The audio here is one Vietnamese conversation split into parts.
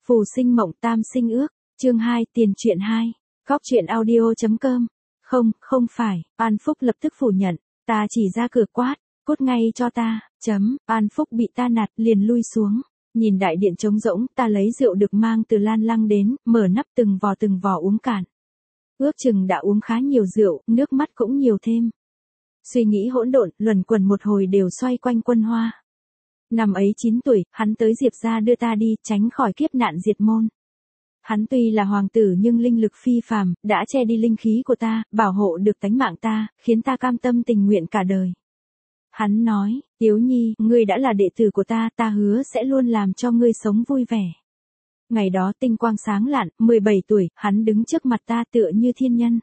Phù sinh mộng tam sinh ước, chương 2, tiền truyện 2. Góc truyện audio.com. Không phải, An Phúc lập tức phủ nhận, ta chỉ ra cửa quát, cút ngay cho ta, An Phúc bị ta nạt liền lui xuống, nhìn đại điện trống rỗng, ta lấy rượu được mang từ Lan Lăng đến, mở nắp từng vò uống cạn. Ước chừng đã uống khá nhiều rượu, nước mắt cũng nhiều thêm. Suy nghĩ hỗn độn, luẩn quẩn một hồi đều xoay quanh Quân Hoa. Năm ấy 9 tuổi, hắn tới Diệp gia đưa ta đi, tránh khỏi kiếp nạn diệt môn. Hắn tuy là hoàng tử nhưng linh lực phi phàm, đã che đi linh khí của ta, bảo hộ được tánh mạng ta, khiến ta cam tâm tình nguyện cả đời. Hắn nói, Tiếu Nhi, ngươi đã là đệ tử của ta, ta hứa sẽ luôn làm cho ngươi sống vui vẻ. Ngày đó tinh quang sáng lạn, 17 tuổi, hắn đứng trước mặt ta tựa như thiên nhân.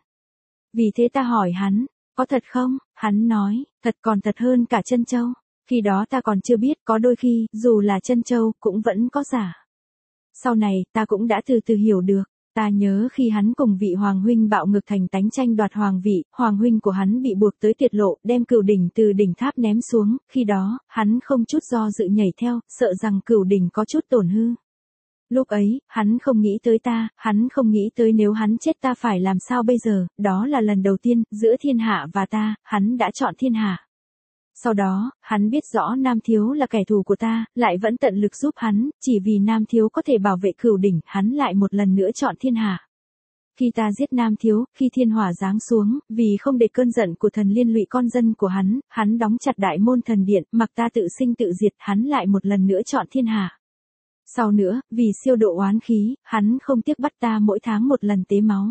Vì thế ta hỏi hắn, có thật không? Hắn nói, thật, còn thật hơn cả Trân Châu. Khi đó ta còn chưa biết, có đôi khi, dù là Trân Châu, cũng vẫn có giả. Sau này, ta cũng đã từ từ hiểu được. Ta nhớ khi hắn cùng vị hoàng huynh bạo ngược thành tánh tranh đoạt hoàng vị, hoàng huynh của hắn bị buộc tới tuyệt lộ, đem Cửu Đỉnh từ đỉnh tháp ném xuống, khi đó, hắn không chút do dự nhảy theo, sợ rằng Cửu Đỉnh có chút tổn hư. Lúc ấy, hắn không nghĩ tới ta, hắn không nghĩ tới nếu hắn chết ta phải làm sao bây giờ, đó là lần đầu tiên, giữa thiên hạ và ta, hắn đã chọn thiên hạ. Sau đó, hắn biết rõ Nam Thiếu là kẻ thù của ta, lại vẫn tận lực giúp hắn, chỉ vì Nam Thiếu có thể bảo vệ Cửu Đỉnh, hắn lại một lần nữa chọn thiên hạ. Khi ta giết Nam Thiếu, khi thiên hỏa giáng xuống, vì không để cơn giận của thần liên lụy con dân của hắn đóng chặt đại môn thần điện, mặc ta tự sinh tự diệt, hắn lại một lần nữa chọn thiên hạ. Sau nữa, vì siêu độ oán khí, hắn không tiếc bắt ta mỗi tháng một lần tế máu.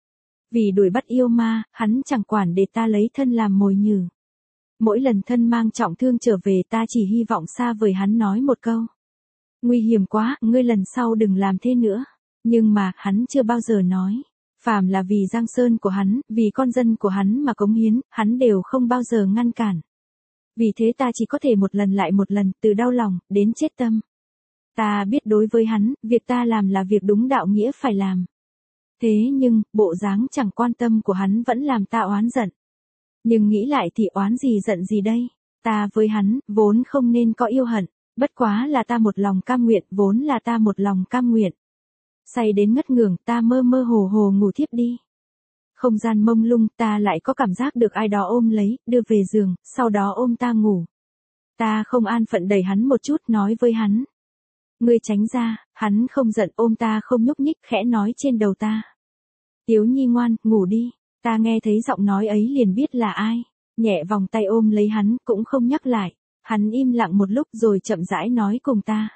Vì đuổi bắt yêu ma, hắn chẳng quản để ta lấy thân làm mồi nhử. Mỗi lần thân mang trọng thương trở về ta chỉ hy vọng xa vời hắn nói một câu. Nguy hiểm quá, ngươi lần sau đừng làm thế nữa. Nhưng mà, hắn chưa bao giờ nói. Phàm là vì Giang Sơn của hắn, vì con dân của hắn mà cống hiến, hắn đều không bao giờ ngăn cản. Vì thế ta chỉ có thể một lần lại một lần, từ đau lòng, đến chết tâm. Ta biết đối với hắn, việc ta làm là việc đúng đạo nghĩa phải làm. Thế nhưng, bộ dáng chẳng quan tâm của hắn vẫn làm ta oán giận. Nhưng nghĩ lại thì oán gì giận gì đây? Ta với hắn, vốn không nên có yêu hận. Bất quá là ta một lòng cam nguyện, vốn là ta một lòng cam nguyện. Say đến ngất ngưởng, ta mơ mơ hồ hồ ngủ thiếp đi. Không gian mông lung, ta lại có cảm giác được ai đó ôm lấy, đưa về giường, sau đó ôm ta ngủ. Ta không an phận đẩy hắn một chút, nói với hắn. Ngươi tránh ra, hắn không giận, ôm ta không nhúc nhích, khẽ nói trên đầu ta. Tiếu Nhi ngoan, ngủ đi. Ta nghe thấy giọng nói ấy liền biết là ai. Nhẹ vòng tay ôm lấy hắn, cũng không nhắc lại. Hắn im lặng một lúc rồi chậm rãi nói cùng ta.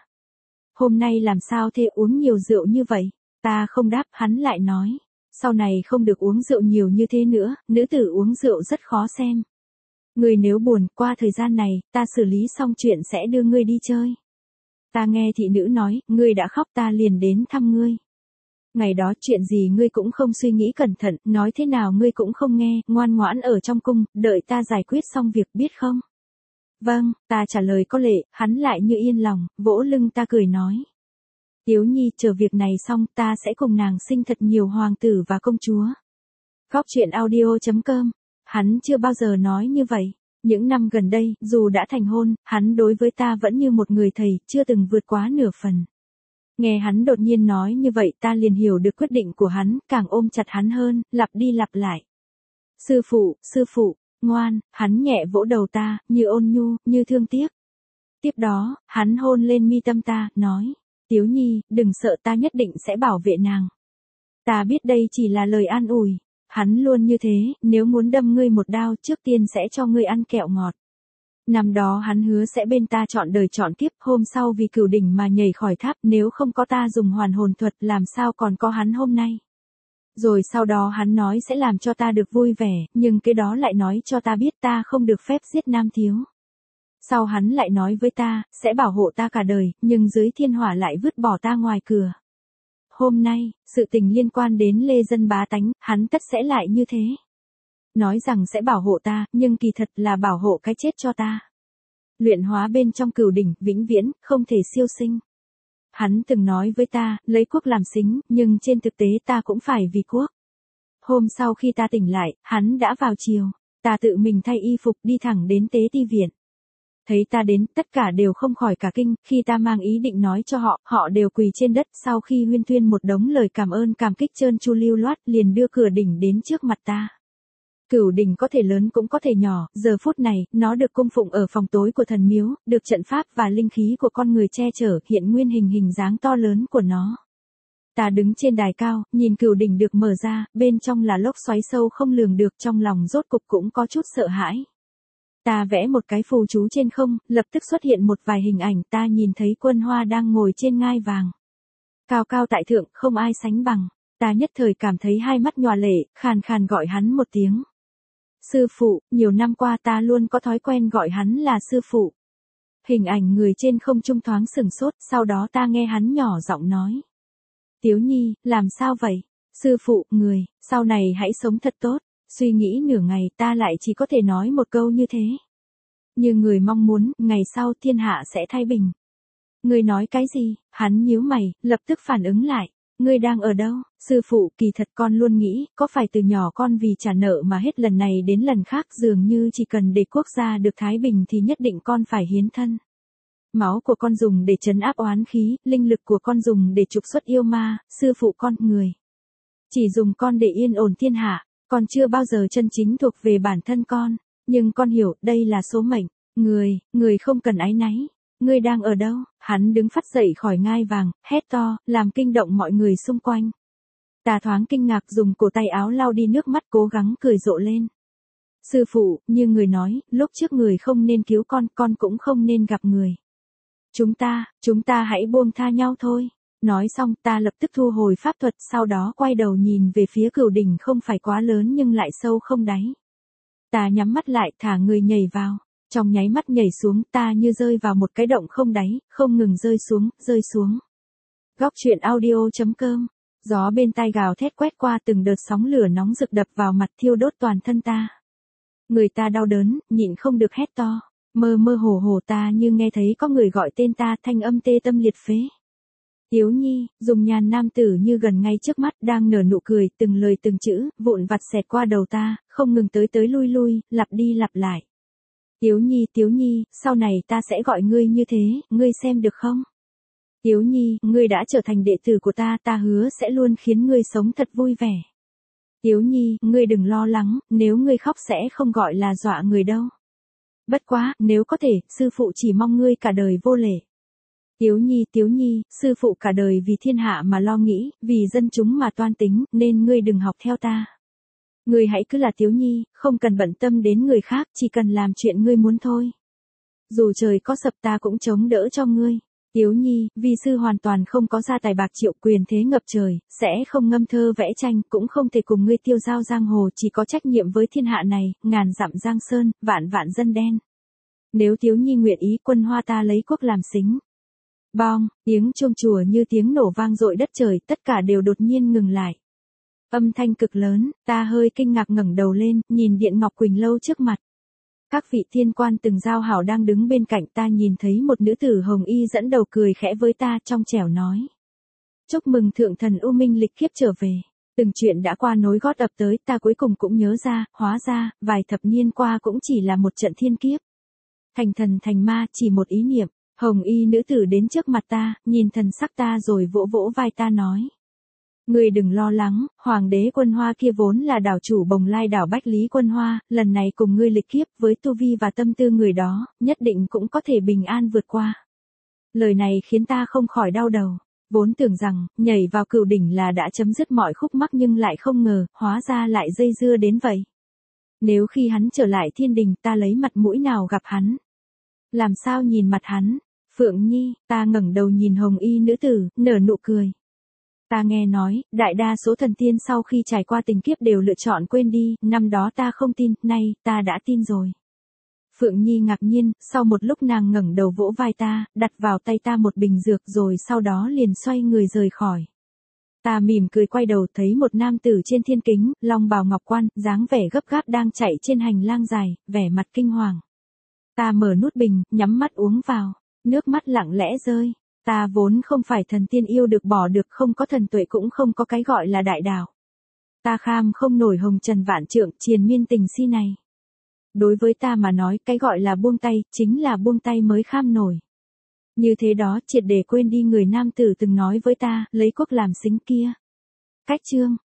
Hôm nay làm sao thế, uống nhiều rượu như vậy? Ta không đáp, hắn lại nói. Sau này không được uống rượu nhiều như thế nữa, nữ tử uống rượu rất khó xem. Ngươi nếu buồn, qua thời gian này, ta xử lý xong chuyện sẽ đưa ngươi đi chơi. Ta nghe thị nữ nói, ngươi đã khóc ta liền đến thăm ngươi. Ngày đó chuyện gì ngươi cũng không suy nghĩ cẩn thận, nói thế nào ngươi cũng không nghe, ngoan ngoãn ở trong cung, đợi ta giải quyết xong việc biết không? Vâng, ta trả lời có lệ, hắn lại như yên lòng, vỗ lưng ta cười nói. Tiếu Nhi, chờ việc này xong ta sẽ cùng nàng sinh thật nhiều hoàng tử và công chúa. Góc truyện audio.com. Hắn chưa bao giờ nói như vậy. Những năm gần đây, dù đã thành hôn, hắn đối với ta vẫn như một người thầy, chưa từng vượt quá nửa phần. Nghe hắn đột nhiên nói như vậy ta liền hiểu được quyết định của hắn, càng ôm chặt hắn hơn, lặp đi lặp lại. Sư phụ, ngoan, hắn nhẹ vỗ đầu ta, như ôn nhu, như thương tiếc. Tiếp đó, hắn hôn lên mi tâm ta, nói, Tiếu Nhi, đừng sợ, ta nhất định sẽ bảo vệ nàng. Ta biết đây chỉ là lời an ủi. Hắn luôn như thế, nếu muốn đâm ngươi một đao, trước tiên sẽ cho ngươi ăn kẹo ngọt. Năm đó hắn hứa sẽ bên ta trọn đời trọn kiếp, hôm sau vì Cửu Đỉnh mà nhảy khỏi tháp, nếu không có ta dùng hoàn hồn thuật làm sao còn có hắn hôm nay. Rồi sau đó hắn nói sẽ làm cho ta được vui vẻ, nhưng cái đó lại nói cho ta biết ta không được phép giết Nam Thiếu. Sau hắn lại nói với ta, sẽ bảo hộ ta cả đời, nhưng dưới thiên hỏa lại vứt bỏ ta ngoài cửa. Hôm nay, sự tình liên quan đến lê dân bá tánh, hắn tất sẽ lại như thế. Nói rằng sẽ bảo hộ ta, nhưng kỳ thật là bảo hộ cái chết cho ta. Luyện hóa bên trong Cửu Đỉnh, vĩnh viễn, không thể siêu sinh. Hắn từng nói với ta, lấy quốc làm xính, nhưng trên thực tế ta cũng phải vì quốc. Hôm sau khi ta tỉnh lại, hắn đã vào chiều. Ta tự mình thay y phục đi thẳng đến tế ti viện. Thấy ta đến, tất cả đều không khỏi cả kinh, khi ta mang ý định nói cho họ, họ đều quỳ trên đất, sau khi huyên thuyên một đống lời cảm ơn cảm kích trơn tru lưu loát, liền đưa cửa đỉnh đến trước mặt ta. Cửu đỉnh có thể lớn cũng có thể nhỏ, giờ phút này, nó được cung phụng ở phòng tối của thần miếu, được trận pháp và linh khí của con người che chở, hiện nguyên hình dáng to lớn của nó. Ta đứng trên đài cao, nhìn cửu đỉnh được mở ra, bên trong là lốc xoáy sâu không lường được, trong lòng rốt cục cũng có chút sợ hãi. Ta vẽ một cái phù chú trên không, lập tức xuất hiện một vài hình ảnh, ta nhìn thấy Quân Hoa đang ngồi trên ngai vàng. Cao cao tại thượng, không ai sánh bằng. Ta nhất thời cảm thấy hai mắt nhòa lệ, khàn khàn gọi hắn một tiếng. Sư phụ, nhiều năm qua ta luôn có thói quen gọi hắn là sư phụ. Hình ảnh người trên không trung thoáng sửng sốt, sau đó ta nghe hắn nhỏ giọng nói. Tiếu Nhi, làm sao vậy? Sư phụ, người, sau này hãy sống thật tốt. Suy nghĩ nửa ngày ta lại chỉ có thể nói một câu như thế. Như người mong muốn, ngày sau thiên hạ sẽ thái bình. Người nói cái gì? Hắn nhíu mày, lập tức phản ứng lại. Ngươi đang ở đâu? Sư phụ, kỳ thật con luôn nghĩ, có phải từ nhỏ con vì trả nợ mà hết lần này đến lần khác dường như chỉ cần để quốc gia được thái bình thì nhất định con phải hiến thân. Máu của con dùng để trấn áp oán khí, linh lực của con dùng để trục xuất yêu ma, sư phụ con, người. Chỉ dùng con để yên ổn thiên hạ, con chưa bao giờ chân chính thuộc về bản thân con, nhưng con hiểu, đây là số mệnh, người không cần áy náy. Ngươi đang ở đâu? Hắn đứng phắt dậy khỏi ngai vàng, hét to, làm kinh động mọi người xung quanh. Ta thoáng kinh ngạc dùng cổ tay áo lau đi nước mắt cố gắng cười rộ lên. Sư phụ, như người nói, lúc trước người không nên cứu con cũng không nên gặp người. Chúng ta hãy buông tha nhau thôi. Nói xong ta lập tức thu hồi pháp thuật, sau đó quay đầu nhìn về phía cửu đỉnh không phải quá lớn nhưng lại sâu không đáy. Ta nhắm mắt lại thả người nhảy vào. Trong nháy mắt nhảy xuống ta như rơi vào một cái động không đáy, không ngừng rơi xuống. Góc truyện audio.com. Gió bên tai gào thét quét qua từng đợt sóng lửa nóng rực đập vào mặt thiêu đốt toàn thân ta. Người ta đau đớn, nhịn không được hét to. Mơ mơ hồ ta như nghe thấy có người gọi tên ta, thanh âm tê tâm liệt phế. Tiếu Nhi, dùng nhàn nam tử như gần ngay trước mắt đang nở nụ cười, từng lời từng chữ, vụn vặt xẹt qua đầu ta, không ngừng tới lui, lặp đi lặp lại. Tiếu Nhi, sau này ta sẽ gọi ngươi như thế, ngươi xem được không? Tiếu Nhi, ngươi đã trở thành đệ tử của ta hứa sẽ luôn khiến ngươi sống thật vui vẻ. Tiếu Nhi, ngươi đừng lo lắng, nếu ngươi khóc sẽ không gọi là dọa người đâu. Bất quá, nếu có thể, sư phụ chỉ mong ngươi cả đời vô lễ. Tiếu Nhi, sư phụ cả đời vì thiên hạ mà lo nghĩ, vì dân chúng mà toan tính, nên ngươi đừng học theo ta. Ngươi hãy cứ là Tiếu Nhi, không cần bận tâm đến người khác, chỉ cần làm chuyện ngươi muốn thôi. Dù trời có sập ta cũng chống đỡ cho ngươi. Tiếu Nhi, vi sư hoàn toàn không có gia tài bạc triệu quyền thế ngập trời, sẽ không ngâm thơ vẽ tranh, cũng không thể cùng ngươi tiêu giao giang hồ, chỉ có trách nhiệm với thiên hạ này, ngàn dặm giang sơn, vạn vạn dân đen. Nếu Tiếu Nhi nguyện ý, Quân Hoa ta lấy quốc làm xính. Bong, tiếng chuông chùa như tiếng nổ vang dội đất trời, tất cả đều đột nhiên ngừng lại. Âm thanh cực lớn, ta hơi kinh ngạc ngẩng đầu lên, nhìn Điện Ngọc Quỳnh lâu trước mặt. Các vị thiên quan từng giao hảo đang đứng bên cạnh ta, nhìn thấy một nữ tử hồng y dẫn đầu cười khẽ với ta, trong trẻo nói. Chúc mừng thượng thần U Minh lịch kiếp trở về. Từng chuyện đã qua nối gót ập tới, ta cuối cùng cũng nhớ ra, hóa ra, vài thập niên qua cũng chỉ là một trận thiên kiếp. Thành thần thành ma, chỉ một ý niệm. Hồng y nữ tử đến trước mặt ta, nhìn thần sắc ta rồi vỗ vỗ vai ta nói. Ngươi đừng lo lắng, hoàng đế Quân Hoa kia vốn là đảo chủ Bồng Lai đảo Bách Lý Quân Hoa, lần này cùng ngươi lịch kiếp với tu vi và tâm tư người đó, nhất định cũng có thể bình an vượt qua. Lời này khiến ta không khỏi đau đầu. Vốn tưởng rằng, nhảy vào cửu đỉnh là đã chấm dứt mọi khúc mắc nhưng lại không ngờ, hóa ra lại dây dưa đến vậy. Nếu khi hắn trở lại thiên đình ta lấy mặt mũi nào gặp hắn? Làm sao nhìn mặt hắn? Phượng Nhi, ta ngẩng đầu nhìn hồng y nữ tử, nở nụ cười. Ta nghe nói, đại đa số thần tiên sau khi trải qua tình kiếp đều lựa chọn quên đi, năm đó ta không tin, nay, ta đã tin rồi. Phượng Nhi ngạc nhiên, sau một lúc nàng ngẩng đầu vỗ vai ta, đặt vào tay ta một bình dược rồi sau đó liền xoay người rời khỏi. Ta mỉm cười quay đầu thấy một nam tử trên thiên kính, long bào ngọc quan, dáng vẻ gấp gáp đang chạy trên hành lang dài, vẻ mặt kinh hoàng. Ta mở nút bình, nhắm mắt uống vào, nước mắt lặng lẽ rơi. Ta vốn không phải thần tiên yêu được bỏ được, không có thần tuệ cũng không có cái gọi là đại đạo. Ta kham không nổi hồng trần vạn trượng, triền miên tình si này. Đối với ta mà nói, cái gọi là buông tay, chính là buông tay mới kham nổi. Như thế đó, triệt để quên đi người nam tử từng nói với ta, lấy quốc làm xính kia. Cách chương